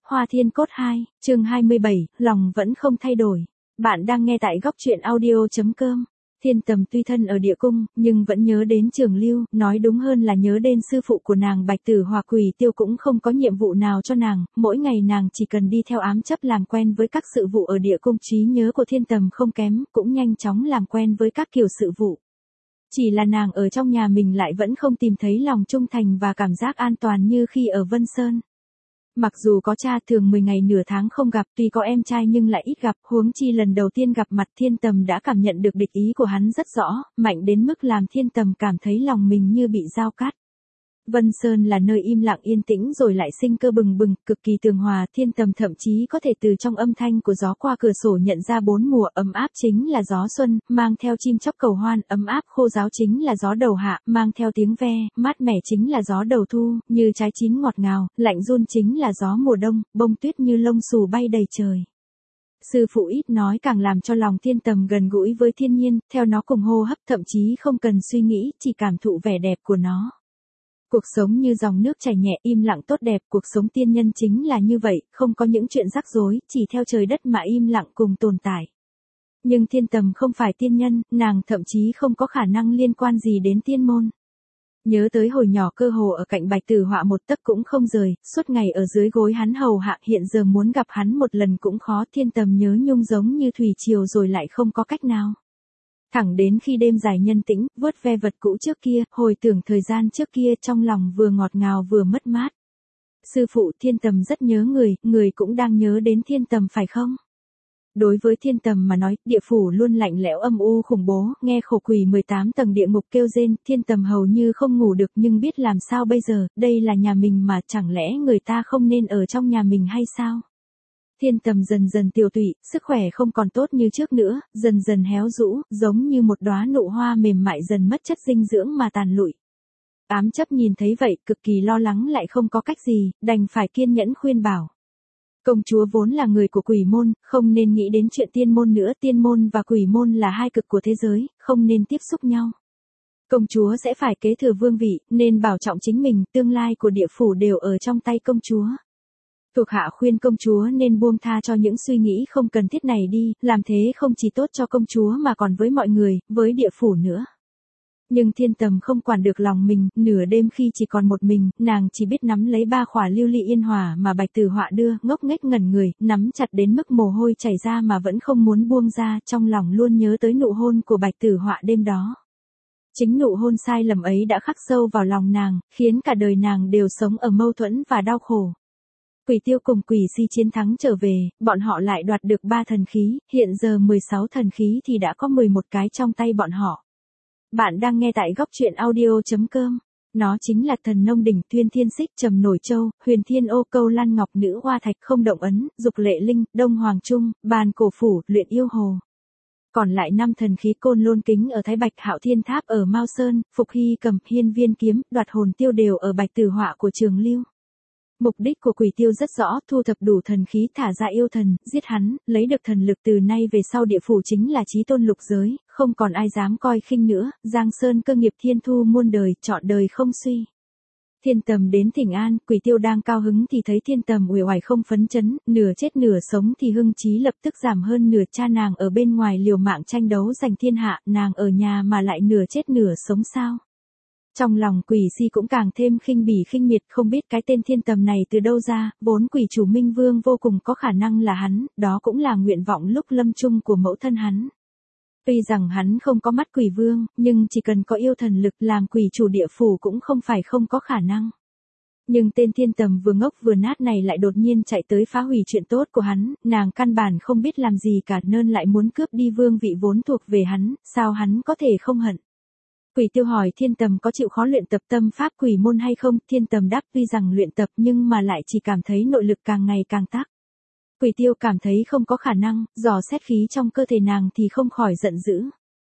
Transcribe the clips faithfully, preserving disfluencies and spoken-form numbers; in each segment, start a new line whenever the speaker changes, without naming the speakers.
Hoa Thiên Cốt hai, chương hai mươi bảy, lòng vẫn không thay đổi. Bạn đang nghe tại góc truyện audio.com. Thiên Tầm tuy thân ở địa cung, nhưng vẫn nhớ đến Trường Lưu, nói đúng hơn là nhớ đến sư phụ của nàng Bạch Tử Hỏa. Quỷ Tiêu cũng không có nhiệm vụ nào cho nàng, mỗi ngày nàng chỉ cần đi theo ám chấp làm quen với các sự vụ ở địa cung. Trí nhớ của Thiên Tầm không kém, cũng nhanh chóng làm quen với các kiểu sự vụ. Chỉ là nàng ở trong nhà mình lại vẫn không tìm thấy lòng trung thành và cảm giác an toàn như khi ở Vân Sơn. Mặc dù có cha, thường mười ngày nửa tháng không gặp, tuy có em trai nhưng lại ít gặp, huống chi lần đầu tiên gặp mặt Thiên Tầm đã cảm nhận được địch ý của hắn rất rõ, mạnh đến mức làm Thiên Tầm cảm thấy lòng mình như bị dao cắt. Vân Sơn là nơi im lặng yên tĩnh rồi lại sinh cơ bừng bừng, cực kỳ tường hòa. Thiên Tầm thậm chí có thể từ trong âm thanh của gió qua cửa sổ nhận ra bốn mùa. Ấm áp chính là gió xuân, mang theo chim chóc cầu hoan; ấm áp khô ráo chính là gió đầu hạ, mang theo tiếng ve; mát mẻ chính là gió đầu thu, như trái chín ngọt ngào; lạnh run chính là gió mùa đông, bông tuyết như lông xù bay đầy trời. Sư phụ ít nói càng làm cho lòng Thiên Tầm gần gũi với thiên nhiên, theo nó cùng hô hấp, thậm chí không cần suy nghĩ, chỉ cảm thụ vẻ đẹp của nó. Cuộc sống như dòng nước chảy nhẹ, im lặng tốt đẹp. Cuộc sống tiên nhân chính là như vậy, không có những chuyện rắc rối, chỉ theo trời đất mà im lặng cùng tồn tại. Nhưng Thiên Tầm không phải tiên nhân, nàng thậm chí không có khả năng liên quan gì đến tiên môn. Nhớ tới hồi nhỏ cơ hồ ở cạnh Bạch Tử Hỏa một tấc cũng không rời, suốt ngày ở dưới gối hắn hầu hạ, hiện giờ muốn gặp hắn một lần cũng khó. Thiên Tầm nhớ nhung giống như thủy triều rồi lại không có cách nào. Thẳng đến khi đêm dài nhân tĩnh, vuốt ve vật cũ trước kia, hồi tưởng thời gian trước kia, trong lòng vừa ngọt ngào vừa mất mát. Sư phụ, Thiên Tầm rất nhớ người, người cũng đang nhớ đến Thiên Tầm phải không? Đối với Thiên Tầm mà nói, địa phủ luôn lạnh lẽo âm u khủng bố, nghe khổ quỷ mười tám tầng địa ngục kêu rên, Thiên Tầm hầu như không ngủ được, nhưng biết làm sao bây giờ, đây là nhà mình mà, chẳng lẽ người ta không nên ở trong nhà mình hay sao? Thiên Tầm dần dần tiều tụy, sức khỏe không còn tốt như trước nữa, dần dần héo rũ, giống như một đóa nụ hoa mềm mại dần mất chất dinh dưỡng mà tàn lụi. Ám chấp nhìn thấy vậy, cực kỳ lo lắng lại không có cách gì, đành phải kiên nhẫn khuyên bảo. Công chúa vốn là người của quỷ môn, không nên nghĩ đến chuyện tiên môn nữa. Tiên môn và quỷ môn là hai cực của thế giới, không nên tiếp xúc nhau. Công chúa sẽ phải kế thừa vương vị, nên bảo trọng chính mình, tương lai của địa phủ đều ở trong tay công chúa. Thuộc hạ khuyên công chúa nên buông tha cho những suy nghĩ không cần thiết này đi, làm thế không chỉ tốt cho công chúa mà còn với mọi người, với địa phủ nữa. Nhưng Thiên Tầm không quản được lòng mình, nửa đêm khi chỉ còn một mình, nàng chỉ biết nắm lấy ba khỏa lưu ly yên hỏa mà Bạch Tử Hỏa đưa, ngốc nghếch ngẩn người, nắm chặt đến mức mồ hôi chảy ra mà vẫn không muốn buông ra, trong lòng luôn nhớ tới nụ hôn của Bạch Tử Hỏa đêm đó. Chính nụ hôn sai lầm ấy đã khắc sâu vào lòng nàng, khiến cả đời nàng đều sống ở mâu thuẫn và đau khổ. Quỷ Tiêu cùng Quỷ Si chiến thắng trở về, bọn họ lại đoạt được ba thần khí, hiện giờ mười sáu thần khí thì đã có mười một cái trong tay bọn họ. Bạn đang nghe tại góc truyện audio.com. Nó chính là Thần Nông Đỉnh, Tuyên Thiên Xích, Trầm Nổi Châu, Huyền Thiên Ô, Câu Lan Ngọc, Nữ Hoa Thạch, Không Động Ấn, Dục Lệ Linh, Đông Hoàng Trung, Bàn Cổ Phủ, Luyện Yêu Hồ. Còn lại năm thần khí: Côn Lôn Kính ở Thái Bạch, Hạo Thiên Tháp ở Mao Sơn, Phục Hy Cầm, Hiên Viên Kiếm, Đoạt Hồn Tiêu đều ở Bạch Tử Hỏa của Trường Lưu. Mục đích của Quỷ Tiêu rất rõ, thu thập đủ thần khí, thả ra yêu thần, giết hắn, lấy được thần lực. Từ nay về sau địa phủ chính là chí tôn lục giới, không còn ai dám coi khinh nữa. Giang Sơn cơ nghiệp thiên thu muôn đời, trọn đời không suy. Thiên Tầm đến thỉnh an, Quỷ Tiêu đang cao hứng thì thấy Thiên Tầm uể oải không phấn chấn, nửa chết nửa sống thì hưng chí lập tức giảm hơn nửa. Cha nàng ở bên ngoài liều mạng tranh đấu giành thiên hạ, nàng ở nhà mà lại nửa chết nửa sống sao? Trong lòng Quỷ Si cũng càng thêm khinh bỉ khinh miệt, không biết cái tên Thiên Tầm này từ đâu ra, vốn quỷ chủ Minh Vương vô cùng có khả năng là hắn, đó cũng là nguyện vọng lúc lâm chung của mẫu thân hắn. Tuy rằng hắn không có mắt quỷ vương, nhưng chỉ cần có yêu thần lực làm quỷ chủ địa phủ cũng không phải không có khả năng. Nhưng tên Thiên Tầm vừa ngốc vừa nát này lại đột nhiên chạy tới phá hủy chuyện tốt của hắn, nàng căn bản không biết làm gì cả nên lại muốn cướp đi vương vị vốn thuộc về hắn, sao hắn có thể không hận. Quỷ Tiêu hỏi Thiên Tầm có chịu khó luyện tập tâm pháp quỷ môn hay không. Thiên Tầm đáp tuy rằng luyện tập nhưng mà lại chỉ cảm thấy nội lực càng ngày càng tắc. Quỷ Tiêu cảm thấy không có khả năng, dò xét khí trong cơ thể nàng thì không khỏi giận dữ.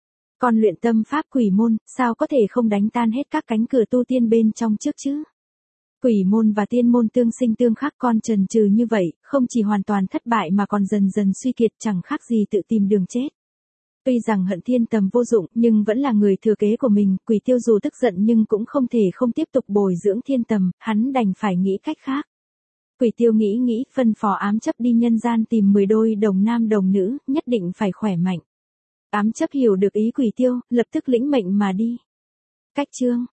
Còn luyện tâm pháp quỷ môn, sao có thể không đánh tan hết các cánh cửa tu tiên bên trong trước chứ? Quỷ môn và tiên môn tương sinh tương khắc, con trần trừ như vậy, không chỉ hoàn toàn thất bại mà còn dần dần suy kiệt, chẳng khác gì tự tìm đường chết. Tuy rằng hận Thiên Tầm vô dụng, nhưng vẫn là người thừa kế của mình. Quỷ Tiêu dù tức giận nhưng cũng không thể không tiếp tục bồi dưỡng Thiên Tầm, hắn đành phải nghĩ cách khác. Quỷ Tiêu nghĩ nghĩ, phân phó ám chấp đi nhân gian tìm mười đôi đồng nam đồng nữ, nhất định phải khỏe mạnh. Ám chấp hiểu được ý Quỷ Tiêu, lập tức lĩnh mệnh mà đi. Cách chương